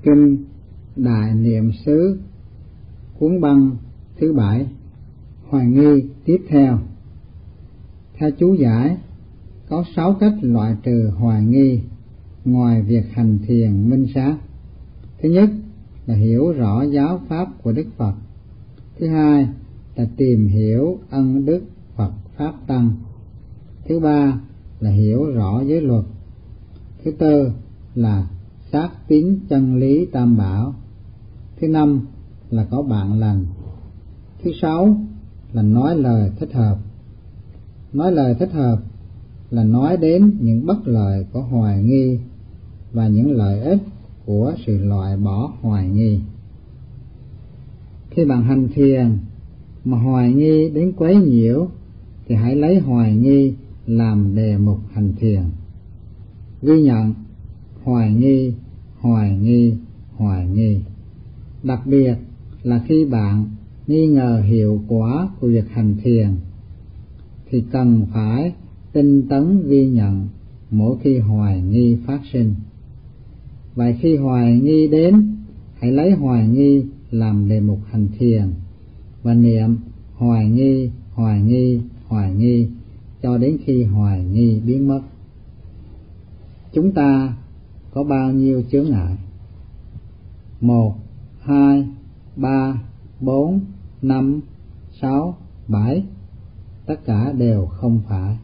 Kinh Đại Niệm xứ cuốn băng thứ 7, hoài nghi tiếp theo. Theo chú giải, có 6 cách loại trừ hoài nghi ngoài việc hành thiền minh sát. Thứ nhất là hiểu rõ giáo pháp của Đức Phật. Thứ hai là tìm hiểu ân đức Phật Pháp Tăng. Thứ ba là hiểu rõ giới luật. Thứ tư là xác tín chân lý Tam Bảo. Thứ năm là có bạn lành. Thứ sáu là nói lời thích hợp. Nói lời thích hợp là nói đến những bất lợi của hoài nghi và những lợi ích của sự loại bỏ hoài nghi. Khi bạn hành thiền mà hoài nghi đến quấy nhiễu thì hãy lấy hoài nghi làm đề mục hành thiền. Ghi nhận hoài nghi, hoài nghi, hoài nghi. Đặc biệt là khi bạn nghi ngờ hiệu quả của việc hành thiền thì cần phải tinh tấn ghi nhận mỗi khi hoài nghi phát sinh. Vậy khi hoài nghi đến, hãy lấy hoài nghi làm đề mục hành thiền và niệm hoài nghi, hoài nghi, hoài nghi cho đến khi hoài nghi biến mất. Chúng ta có bao nhiêu chướng ngại? 1, 2, 3, 4, 5, 6, 7. Tất cả đều không phải.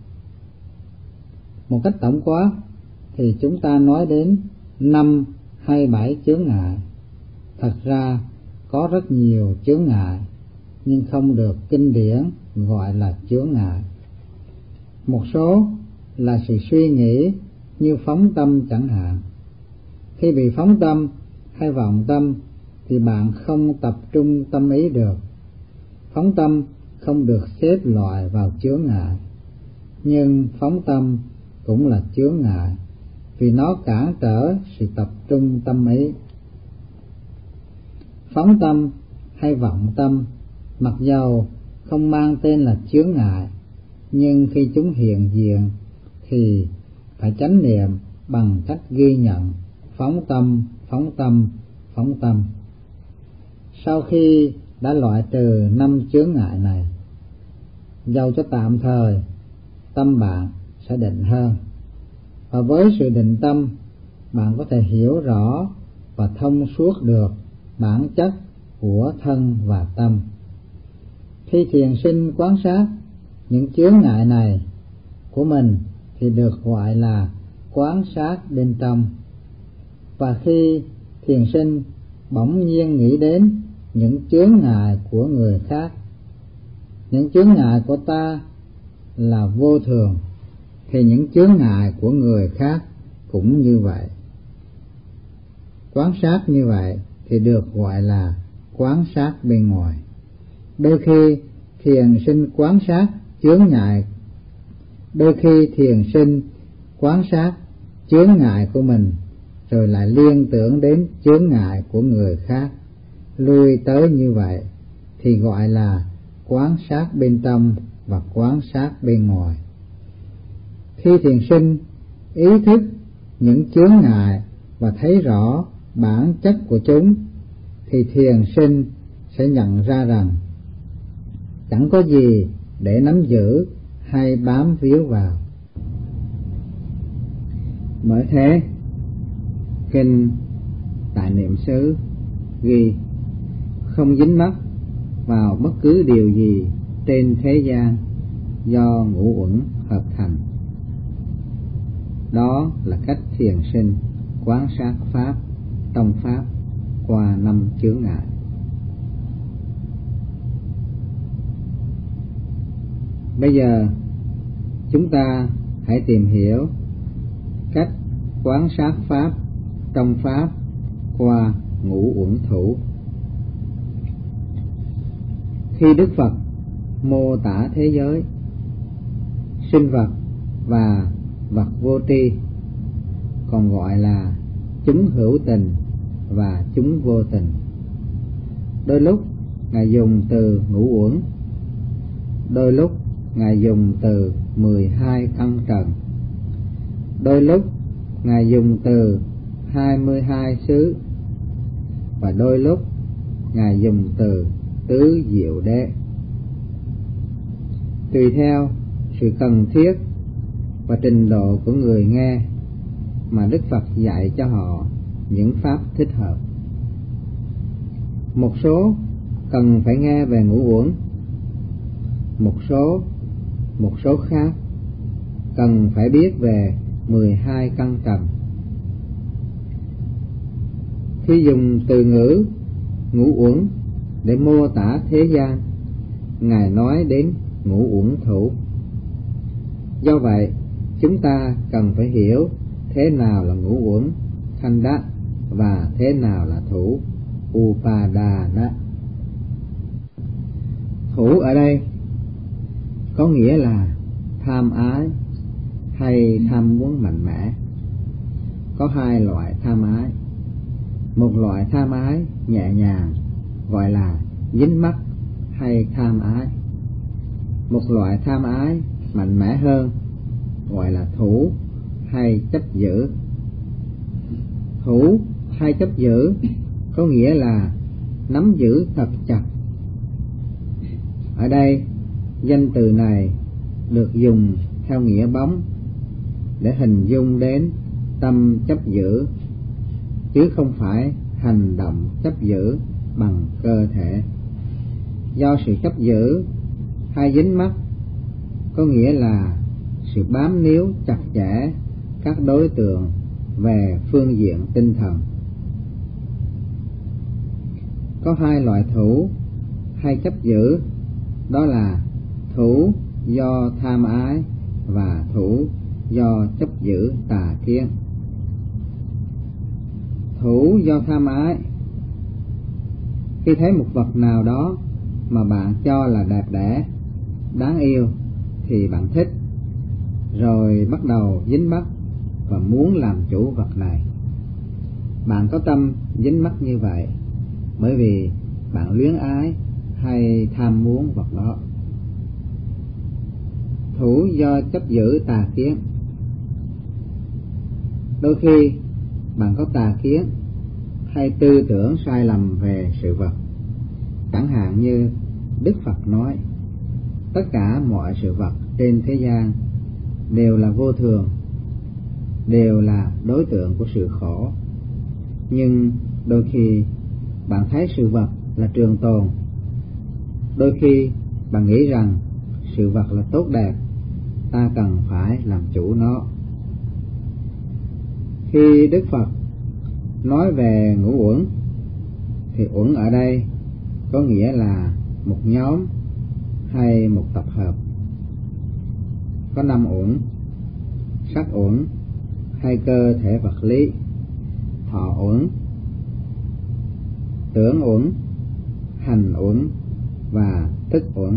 Một cách tổng quát thì chúng ta nói đến 5 hay 7 chướng ngại. Thật ra có rất nhiều chướng ngại nhưng không được kinh điển gọi là chướng ngại. Một số là sự suy nghĩ như phóng tâm chẳng hạn. Khi bị phóng tâm hay vọng tâm thì bạn không tập trung tâm ý được. Phóng tâm không được xếp loại vào chướng ngại, nhưng phóng tâm cũng là chướng ngại vì nó cản trở sự tập trung tâm ý. Phóng tâm hay vọng tâm mặc dầu không mang tên là chướng ngại, nhưng khi chúng hiện diện thì phải chánh niệm bằng cách ghi nhận phóng tâm, phóng tâm, phóng tâm. Sau khi đã loại trừ 5 chướng ngại này, dầu cho tạm thời, tâm bạn sẽ định hơn. Và với sự định tâm, bạn có thể hiểu rõ và thông suốt được bản chất của thân và tâm. Khi thiền sinh quan sát những chướng ngại này của mình thì được gọi là quan sát bên trong. Và khi thiền sinh bỗng nhiên nghĩ đến những chướng ngại của người khác, những chướng ngại của ta là vô thường, thì những chướng ngại của người khác cũng như vậy. Quan sát như vậy thì được gọi là quan sát bên ngoài. Đôi khi thiền sinh quan sát chướng ngại chướng ngại của mình rồi lại liên tưởng đến chướng ngại của người khác, lui tới như vậy thì gọi là quan sát bên trong và quan sát bên ngoài. Khi thiền sinh ý thức những chướng ngại và thấy rõ bản chất của chúng thì thiền sinh sẽ nhận ra rằng chẳng có gì để nắm giữ hay bám víu vào. Bởi thế, Kinh Đại Niệm xứ ghi không dính mắc vào bất cứ điều gì trên thế gian do ngũ uẩn hợp thành. Đó là cách thiền sinh quan sát Pháp trong Pháp qua 5 chướng ngại. Bây giờ chúng ta hãy tìm hiểu cách quan sát Pháp trong Pháp qua ngũ uẩn thủ. Khi Đức Phật mô tả thế giới, sinh vật và vật vô tri, còn gọi là chúng hữu tình và chúng vô tình, đôi lúc Ngài dùng từ ngũ uẩn, đôi lúc Ngài dùng từ 12 căn trần, đôi lúc Ngài dùng từ 22 xứ, và đôi lúc Ngài dùng từ tứ diệu đế. Tùy theo sự cần thiết và trình độ của người nghe mà Đức Phật dạy cho họ những pháp thích hợp. Một số cần phải nghe về ngũ uẩn, một số khác cần phải biết về 12 căn trần. Khi dùng từ ngữ ngũ uẩn để mô tả thế gian, Ngài nói đến ngũ uẩn thủ. Do vậy, chúng ta cần phải hiểu thế nào là ngũ uẩn thanh đắc và thế nào là thủ upadana. Thủ ở đây có nghĩa là tham ái hay tham muốn mạnh mẽ. Có hai loại tham ái. Một loại tham ái nhẹ nhàng gọi là dính mắc hay tham ái. Một loại tham ái mạnh mẽ hơn gọi là thủ hay chấp giữ. Thủ hay chấp giữ có nghĩa là nắm giữ thật chặt. Ở đây danh từ này được dùng theo nghĩa bóng để hình dung đến tâm chấp giữ, chứ không phải hành động chấp giữ bằng cơ thể. Do sự chấp giữ hay dính mắc có nghĩa là sự bám níu chặt chẽ các đối tượng về phương diện tinh thần. Có hai loại thủ hay chấp giữ, đó là thủ do tham ái và thủ do chấp giữ tà kiến. Thủ do tham ái: khi thấy một vật nào đó mà bạn cho là đẹp đẽ, đáng yêu thì bạn thích, rồi bắt đầu dính mắc và muốn làm chủ vật này. Bạn có tâm dính mắc như vậy bởi vì bạn luyến ái hay tham muốn vật đó. Thủ do chấp giữ tà kiến: đôi khi bạn có tà kiến hay tư tưởng sai lầm về sự vật. Chẳng hạn như Đức Phật nói, tất cả mọi sự vật trên thế gian đều là vô thường, đều là đối tượng của sự khổ. Nhưng đôi khi bạn thấy sự vật là trường tồn, đôi khi bạn nghĩ rằng sự vật là tốt đẹp, ta cần phải làm chủ nó. Khi Đức Phật nói về ngũ uẩn thì uẩn ở đây có nghĩa là một nhóm hay một tập hợp. Có 5 uẩn: sắc uẩn hay cơ thể vật lý, thọ uẩn, tưởng uẩn, hành uẩn và thức uẩn.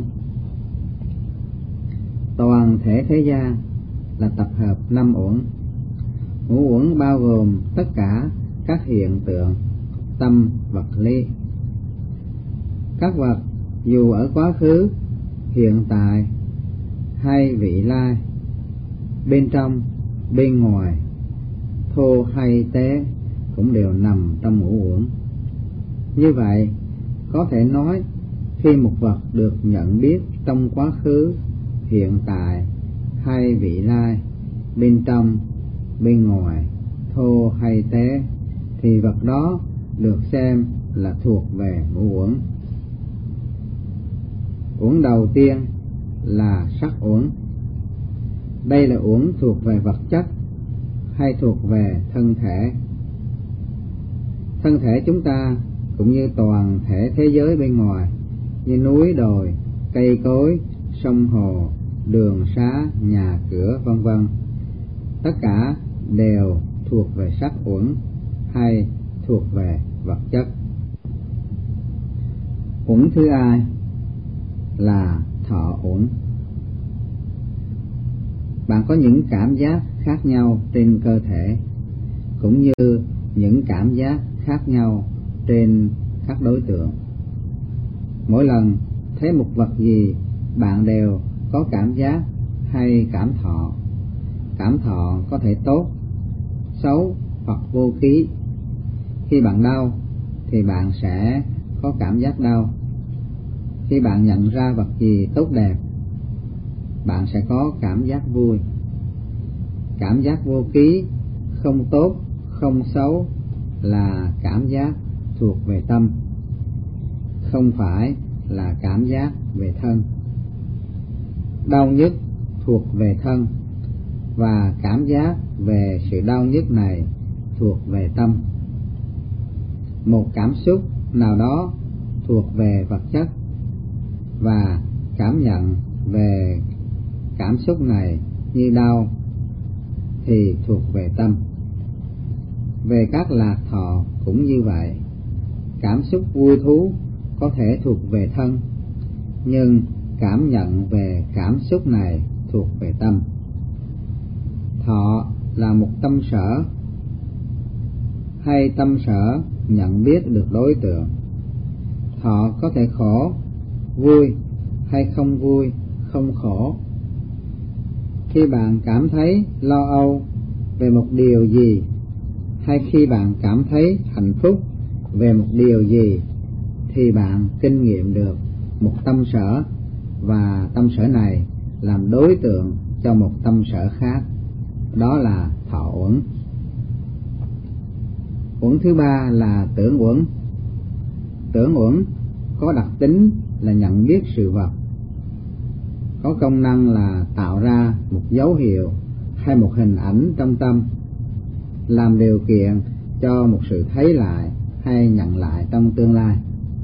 Toàn thể thế gian là tập hợp 5 uẩn. Ngũ uẩn bao gồm tất cả các hiện tượng tâm vật lý. Các vật dù ở quá khứ, hiện tại hay vị lai, bên trong, bên ngoài, thô hay tế cũng đều nằm trong ngũ uẩn. Như vậy, có thể nói khi một vật được nhận biết trong quá khứ, hiện tại hay vị lai, bên trong, bên ngoài, thô hay tế, thì vật đó được xem là thuộc về ngũ uẩn. Uẩn đầu tiên là sắc uẩn. Đây là uẩn thuộc về vật chất hay thuộc về thân thể. Thân thể chúng ta cũng như toàn thể thế giới bên ngoài, như núi đồi, cây cối, sông hồ, đường xá, nhà cửa, vân vân, tất cả đều thuộc về sắc uẩn hay thuộc về vật chất. Uẩn thứ hai là thọ uẩn. Bạn có những cảm giác khác nhau trên cơ thể, cũng như những cảm giác khác nhau trên các đối tượng. Mỗi lần thấy một vật gì, bạn đều có cảm giác hay cảm thọ. Cảm thọ có thể tốt, xấu hoặc vô ký. Khi bạn đau, thì bạn sẽ có cảm giác đau. Khi bạn nhận ra vật gì tốt đẹp, bạn sẽ có cảm giác vui. Cảm giác vô ký, không tốt, không xấu là cảm giác thuộc về tâm, không phải là cảm giác về thân. Đau nhức thuộc về thân, và cảm giác về sự đau nhức này thuộc về tâm. Một cảm xúc nào đó thuộc về vật chất, và cảm nhận về cảm xúc này như đau thì thuộc về tâm. Về các lạc thọ cũng như vậy. Cảm xúc vui thú có thể thuộc về thân, nhưng cảm nhận về cảm xúc này thuộc về tâm. Thọ là một tâm sở, hay tâm sở nhận biết được đối tượng. Thọ có thể khổ, vui hay không vui, không khổ. Khi bạn cảm thấy lo âu về một điều gì, hay khi bạn cảm thấy hạnh phúc về một điều gì, thì bạn kinh nghiệm được một tâm sở, và tâm sở này làm đối tượng cho một tâm sở khác. Đó là thọ uẩn. Uẩn thứ ba là tưởng uẩn. Tưởng uẩn có đặc tính là nhận biết sự vật, có công năng là tạo ra một dấu hiệu hay một hình ảnh trong tâm, làm điều kiện cho một sự thấy lại hay nhận lại trong tương lai.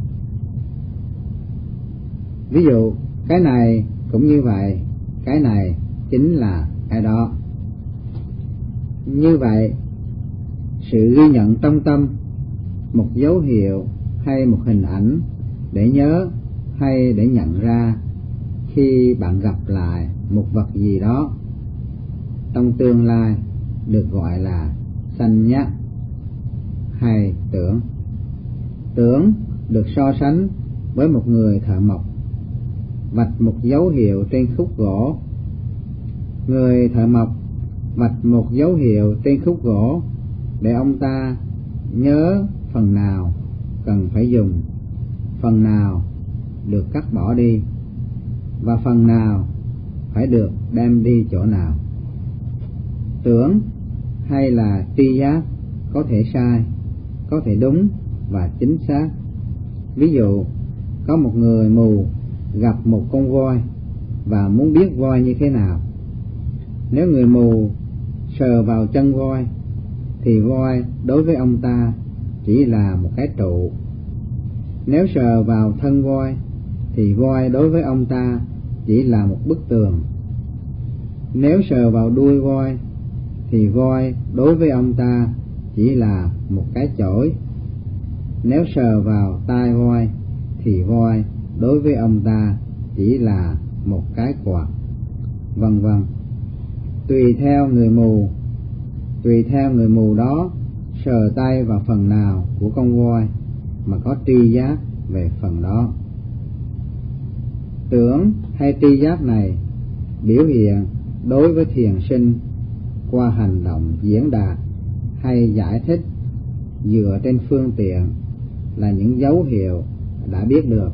Ví dụ, cái này cũng như vậy, cái này chính là cái đó. Như vậy, sự ghi nhận trong tâm một dấu hiệu hay một hình ảnh để nhớ hay để nhận ra khi bạn gặp lại một vật gì đó trong tương lai được gọi là sanh nhá hay tưởng. Tưởng được so sánh với một người thợ mộc vạch một dấu hiệu trên khúc gỗ. Người thợ mộc vạch một dấu hiệu trên khúc gỗ để ông ta nhớ phần nào cần phải dùng, phần nào được cắt bỏ đi, và phần nào phải được đem đi chỗ nào. Tưởng hay là tri giác có thể sai, có thể đúng và chính xác. Ví dụ, có một người mù gặp một con voi và muốn biết voi như thế nào. Nếu người mù sờ vào chân voi thì voi đối với ông ta chỉ là một cái trụ. Nếu sờ vào thân voi thì voi đối với ông ta chỉ là một bức tường. Nếu sờ vào đuôi voi thì voi đối với ông ta chỉ là một cái chổi. Nếu sờ vào tai voi thì voi đối với ông ta chỉ là một cái quạt, vân vân. Tùy theo người mù đó sờ tay vào phần nào của con voi mà có tri giác về phần đó. Tưởng hay tri giác này biểu hiện đối với thiền sinh qua hành động diễn đạt hay giải thích dựa trên phương tiện là những dấu hiệu đã biết được.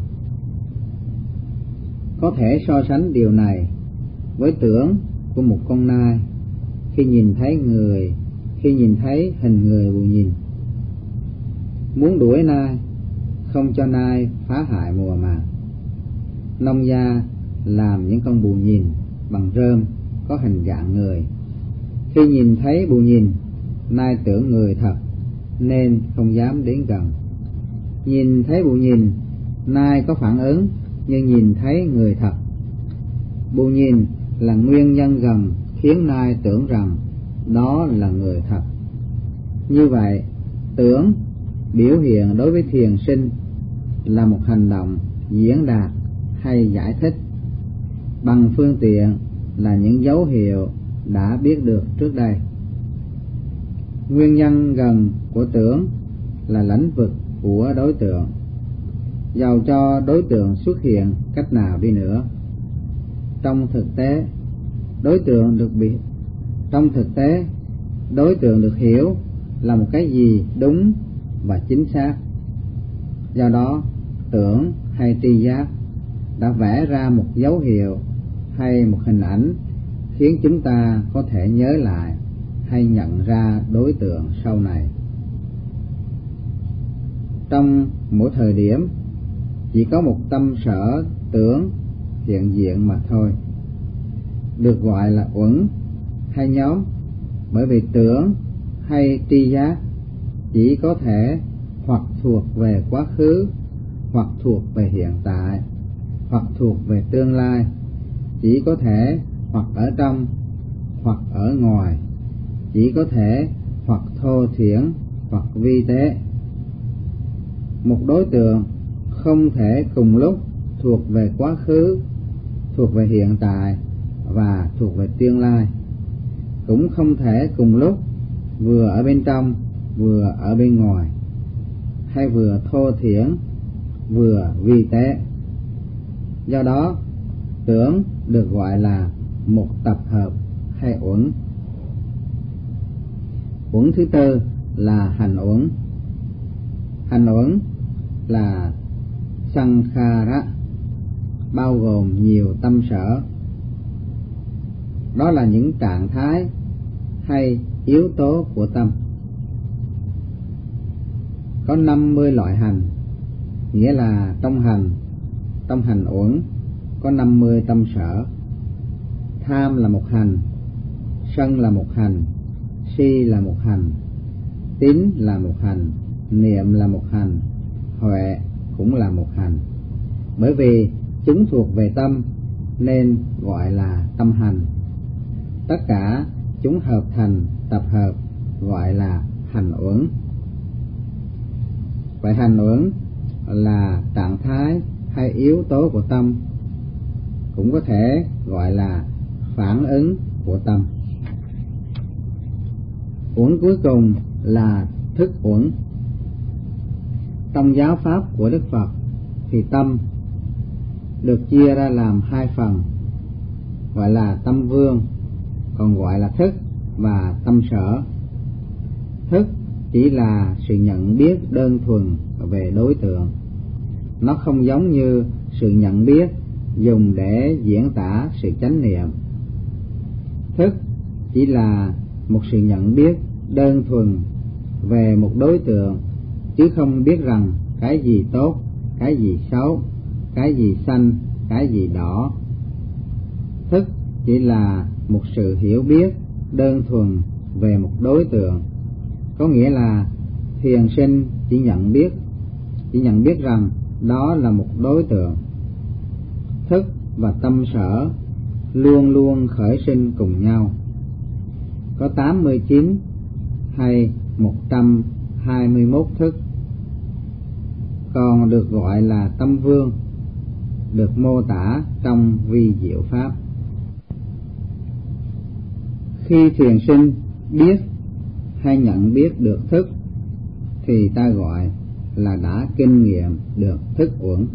Có thể so sánh điều này với tưởng của một con nai khi nhìn thấy hình người bù nhìn. Muốn đuổi nai, không cho nai phá hại mùa màng. Nông gia làm những con bù nhìn bằng rơm có hình dạng người. Khi nhìn thấy bù nhìn, nai tưởng người thật nên không dám đến gần. Nhìn thấy bù nhìn, nai có phản ứng nhưng nhìn thấy người thật. Bù nhìn là nguyên nhân gần khiến nai tưởng rằng đó là người thật. Như vậy, tưởng biểu hiện đối với thiền sinh là một hành động diễn đạt hay giải thích bằng phương tiện là những dấu hiệu đã biết được trước đây. Nguyên nhân gần của tưởng là lãnh vực của đối tượng, dầu cho đối tượng xuất hiện cách nào đi nữa. Trong thực tế, đối tượng được hiểu là một cái gì đúng và chính xác. Do đó, tưởng hay tri giác đã vẽ ra một dấu hiệu hay một hình ảnh khiến chúng ta có thể nhớ lại hay nhận ra đối tượng sau này. Trong mỗi thời điểm chỉ có một tâm sở tưởng hiện diện mà thôi, được gọi là uẩn hay nhóm, bởi vì tưởng hay tri giác chỉ có thể hoặc thuộc về quá khứ, hoặc thuộc về hiện tại, hoặc thuộc về tương lai, chỉ có thể hoặc ở trong hoặc ở ngoài, chỉ có thể hoặc thô thiển hoặc vi tế. Một đối tượng không thể cùng lúc thuộc về quá khứ, thuộc về hiện tại và thuộc về tương lai, cũng không thể cùng lúc vừa ở bên trong vừa ở bên ngoài, hay vừa thô thiển vừa vi tế. Do đó, tưởng được gọi là một tập hợp hay uẩn. Uẩn thứ tư là hành uẩn. Hành uẩn là sankhara, bao gồm nhiều tâm sở. Đó là những trạng thái hay yếu tố của tâm. Có 50 loại hành, nghĩa là trong hành uẩn có 50 tâm sở. Tham là một hành, sân là một hành, si là một hành, tín là một hành, niệm là một hành, huệ cũng là một hành. Bởi vì chúng thuộc về tâm nên gọi là tâm hành. Tất cả chúng hợp thành tập hợp gọi là hành uẩn. Vậy hành uẩn là trạng thái hay yếu tố của tâm, cũng có thể gọi là phản ứng của tâm. Uẩn cuối cùng là thức uẩn. Trong giáo pháp của Đức Phật thì tâm được chia ra làm hai phần, gọi là tâm vương, còn gọi là thức và tâm sở. Thức chỉ là sự nhận biết đơn thuần về đối tượng, nó không giống như sự nhận biết dùng để diễn tả sự chánh niệm. Thức chỉ là một sự nhận biết đơn thuần về một đối tượng, chứ không biết rằng cái gì tốt, cái gì xấu, cái gì xanh, cái gì đỏ. Thức chỉ là một sự hiểu biết đơn thuần về một đối tượng, có nghĩa là thiền sinh chỉ nhận biết rằng đó là một đối tượng. Thức và tâm sở luôn luôn khởi sinh cùng nhau. Có 89 hay 121 thức, còn được gọi là tâm vương, được mô tả trong vi diệu pháp. Khi thiền sinh biết hay nhận biết được thức thì ta gọi là đã kinh nghiệm được thức uẩn.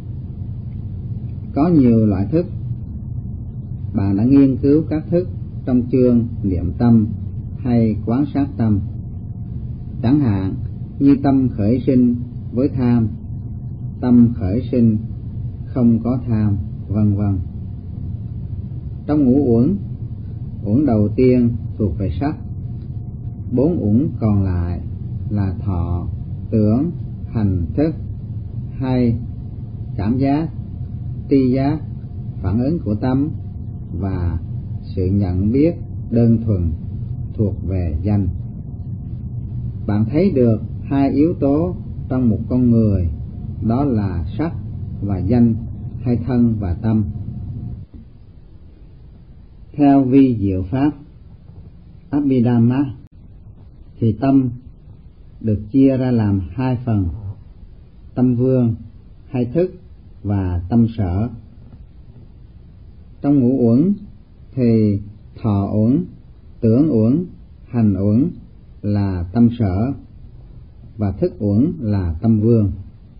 Có nhiều loại thức. Bạn đã nghiên cứu các thức trong chương niệm tâm hay quán sát tâm, chẳng hạn như tâm khởi sinh với tham, tâm khởi sinh không có tham, vân vân. Trong ngũ uẩn, uẩn đầu tiên thuộc về sắc, 4 uẩn còn lại là thọ, tưởng, hành, thức, hay cảm giác, tri giác, phản ứng của tâm và sự nhận biết đơn thuần thuộc về danh. Bạn thấy được hai yếu tố trong một con người, đó là sắc và danh, hay thân và tâm. Theo vi diệu pháp Abhidhamma thì tâm được chia ra làm hai phần, tâm vương hay thức và tâm sở. Trong ngũ uẩn thì thọ uẩn, tưởng uẩn, hành uẩn là tâm sở và thức uẩn là tâm vương.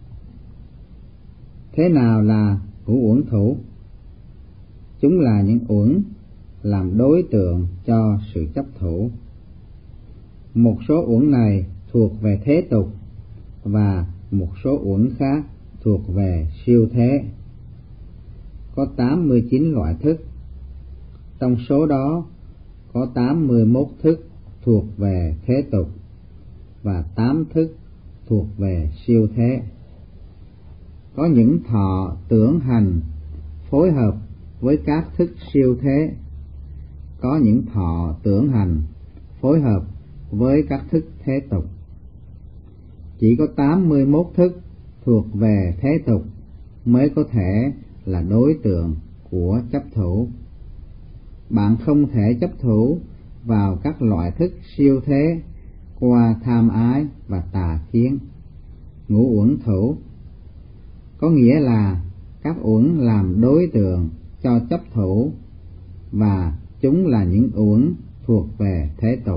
Thế nào là ngũ uẩn thủ? Chúng là những uẩn làm đối tượng cho sự chấp thủ. Một số uẩn này thuộc về thế tục và một số uẩn khác thuộc về siêu thế. Có 89 loại thức, trong số đó có 81 thức thuộc về thế tục và 8 thức thuộc về siêu thế. Có những thọ tưởng hành phối hợp với các thức siêu thế, có những thọ tưởng hành phối hợp với các thức thế tục. Chỉ có 81 thức thuộc về thế tục mới có thể là đối tượng của chấp thủ. Bạn không thể chấp thủ vào các loại thức siêu thế qua tham ái và tà kiến. Ngũ uẩn thủ có nghĩa là các uẩn làm đối tượng cho chấp thủ, và chúng là những uẩn thuộc về thế tục.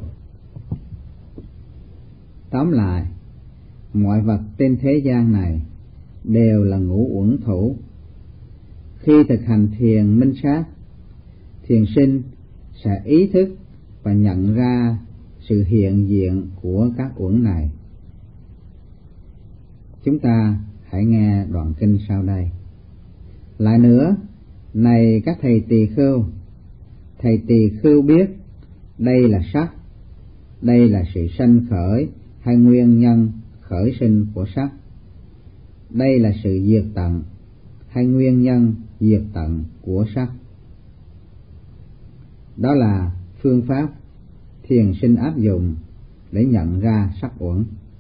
Tóm lại, mọi vật trên thế gian này đều là ngũ uẩn thủ. Khi thực hành thiền minh sát, thiền sinh sẽ ý thức và nhận ra sự hiện diện của các uẩn này. Chúng ta hãy nghe đoạn kinh sau đây. Lại nữa, này các thầy tỳ khưu, thầy tỳ khưu biết đây là sắc, đây là sự sanh khởi hay nguyên nhân khởi sinh của sắc, đây là sự diệt tận hay nguyên nhân diệt tận của sắc. Đó là phương pháp thiền sinh áp dụng để nhận ra sắc uẩn.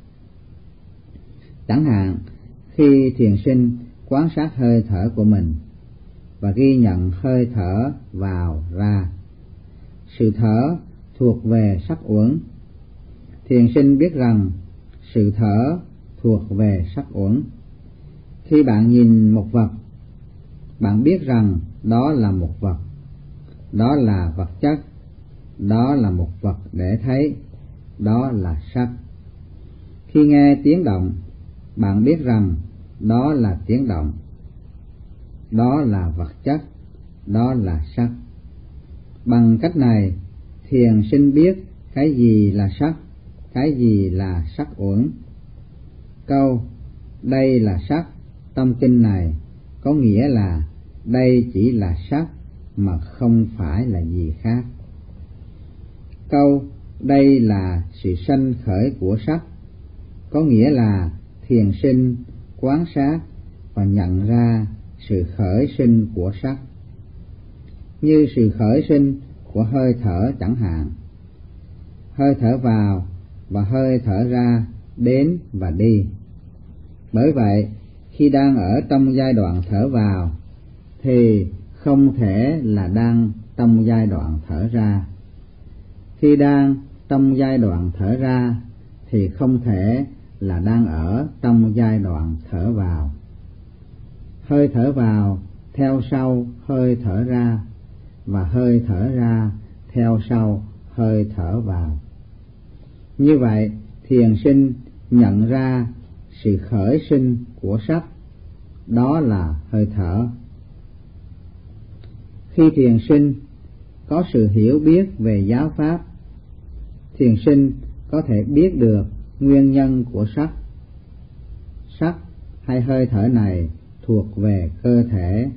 Chẳng hạn, khi thiền sinh quan sát hơi thở của mình và ghi nhận hơi thở vào ra, sự thở thuộc về sắc uẩn. Thiền sinh biết rằng sự thở thuộc về sắc uẩn. Khi bạn nhìn một vật, bạn biết rằng đó là một vật, đó là vật chất, đó là một vật để thấy, đó là sắc. Khi nghe tiếng động, bạn biết rằng đó là tiếng động, đó là vật chất, đó là sắc. Bằng cách này, thiền sinh biết cái gì là sắc, cái gì là sắc uẩn. Câu đây là sắc trong kinh này có nghĩa là đây chỉ là sắc mà không phải là gì khác. Câu đây là sự sanh khởi của sắc có nghĩa là thiền sinh quan sát và nhận ra sự khởi sinh của sắc, như sự khởi sinh của hơi thở chẳng hạn. Hơi thở vào và hơi thở ra đến và đi. Bởi vậy, khi đang ở trong giai đoạn thở vào thì không thể là đang trong giai đoạn thở ra. Khi đang trong giai đoạn thở ra thì không thể là đang ở trong giai đoạn thở vào. Hơi thở vào theo sau hơi thở ra, và hơi thở ra theo sau hơi thở vào. Như vậy, thiền sinh nhận ra sự khởi sinh của sắc, đó là hơi thở. Khi thiền sinh có sự hiểu biết về giáo pháp, thiền sinh có thể biết được nguyên nhân của sắc. Sắc hay hơi thở này thuộc về cơ thể,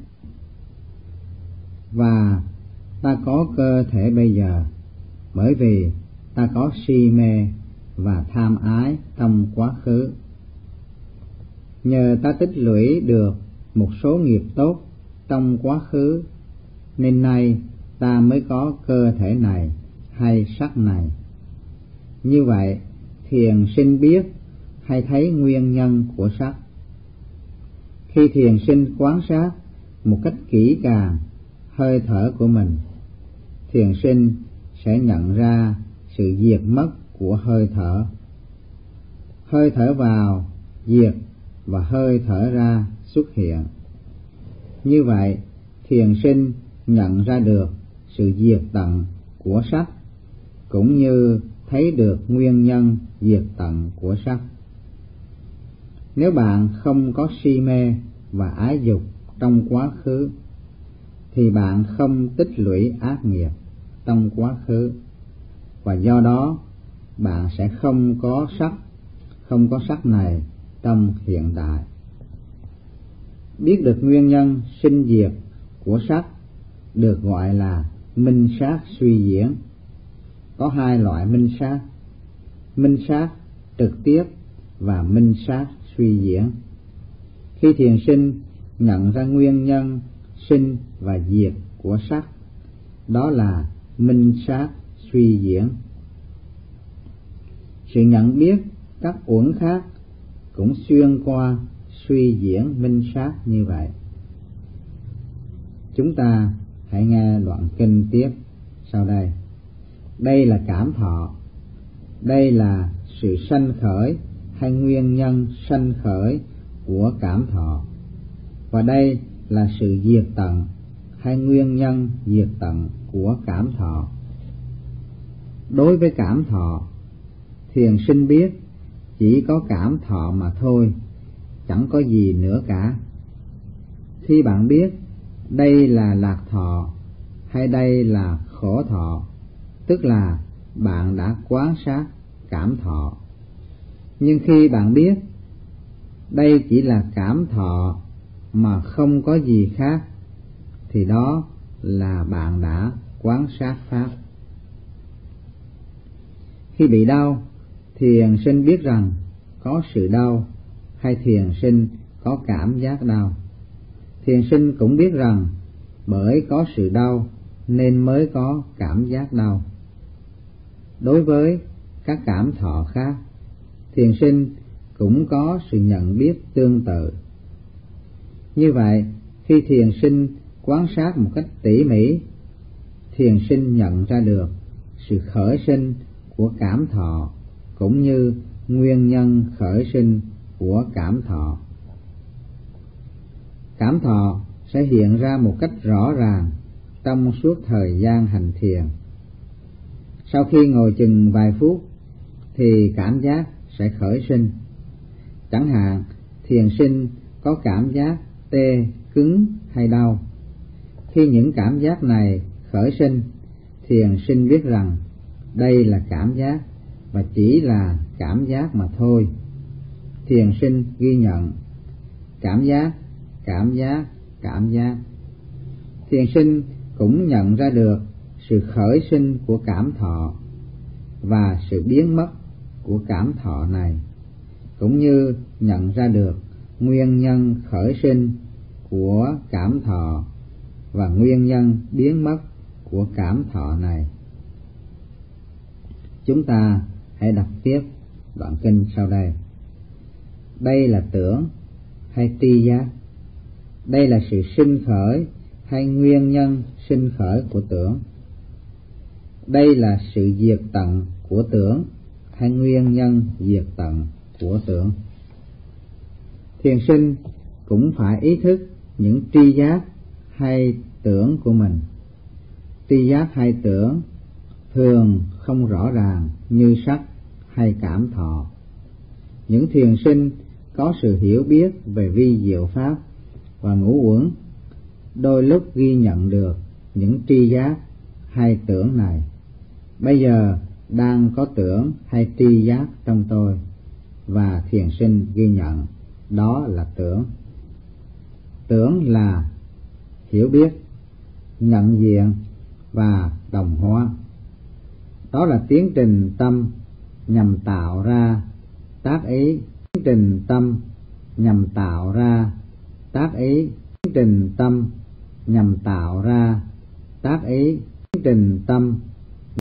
và ta có cơ thể bây giờ bởi vì ta có si mê và tham ái trong quá khứ. Nhờ ta tích lũy được một số nghiệp tốt trong quá khứ nên nay ta mới có cơ thể này hay sắc này. Như vậy, thiền sinh biết hay thấy nguyên nhân của sắc. Khi thiền sinh quan sát một cách kỹ càng hơi thở của mình, thiền sinh sẽ nhận ra sự diệt mất của hơi thở. Hơi thở vào diệt và hơi thở ra xuất hiện. Như vậy, thiền sinh nhận ra được sự diệt tận của sắc, cũng như thấy được nguyên nhân diệt tận của sắc. Nếu bạn không có si mê và ái dục trong quá khứ, thì bạn không tích lũy ác nghiệp trong quá khứ, và do đó bạn sẽ không có sắc này trong hiện đại. Biết được nguyên nhân sinh diệt của sắc được gọi là minh sát suy diễn. Có hai loại minh sát trực tiếp và minh sát suy diễn. Khi thiền sinh nhận ra nguyên nhân sinh và diệt của sắc, đó là minh sát suy diễn. Sự nhận biết các uẩn khác cũng xuyên qua suy diễn minh sát như vậy. Chúng ta hãy nghe đoạn kinh tiếp sau đây. Đây là cảm thọ, đây là sự sanh khởi hay nguyên nhân sanh khởi của cảm thọ, và đây là sự diệt tận hay nguyên nhân diệt tận của cảm thọ. Đối với cảm thọ, thiền sinh biết chỉ có cảm thọ mà thôi, chẳng có gì nữa cả. Khi bạn biết đây là lạc thọ hay đây là khổ thọ, tức là bạn đã quán sát cảm thọ. Nhưng khi bạn biết đây chỉ là cảm thọ mà không có gì khác, thì đó là bạn đã quán sát pháp. Khi bị đau, thiền sinh biết rằng có sự đau, hay thiền sinh có cảm giác đau. Thiền sinh cũng biết rằng bởi có sự đau nên mới có cảm giác đau. Đối với các cảm thọ khác, thiền sinh cũng có sự nhận biết tương tự. Như vậy, khi thiền sinh quan sát một cách tỉ mỉ, thiền sinh nhận ra được sự khởi sinh của cảm thọ cũng như nguyên nhân khởi sinh của cảm thọ. Cảm thọ sẽ hiện ra một cách rõ ràng trong suốt thời gian hành thiền. Sau khi ngồi chừng vài phút thì cảm giác sẽ khởi sinh. Chẳng hạn, thiền sinh có cảm giác tê, cứng hay đau. Khi những cảm giác này khởi sinh, thiền sinh biết rằng đây là cảm giác và chỉ là cảm giác mà thôi. Thiền sinh ghi nhận cảm giác, cảm giác, cảm giác. Thiền sinh cũng nhận ra được sự khởi sinh của cảm thọ và sự biến mất của cảm thọ này, cũng như nhận ra được nguyên nhân khởi sinh của cảm thọ và nguyên nhân biến mất của cảm thọ này. Chúng ta hãy đọc tiếp đoạn kinh sau đây. Đây là tưởng hay tri giác? Đây là sự sinh khởi hay nguyên nhân sinh khởi của tưởng? Đây là sự diệt tận của tưởng hay nguyên nhân diệt tận của tưởng? Thiền sinh cũng phải ý thức những tri giác hay tưởng của mình. Tri giác hay tưởng thường không rõ ràng như sắc hay cảm thọ. Những thiền sinh có sự hiểu biết về vi diệu pháp và ngũ uẩn đôi lúc ghi nhận được những tri giác hay tưởng này. Bây giờ đang có tưởng hay tri giác trong tôi, và thiền sinh ghi nhận đó là tưởng. Tưởng là hiểu biết, nhận diện và đồng hóa. Đó là tiến trình tâm nhằm tạo ra tác ý. Tiến trình tâm nhằm tạo ra tác ý. Tiến trình tâm nhằm tạo ra tác ý. Tiến trình tâm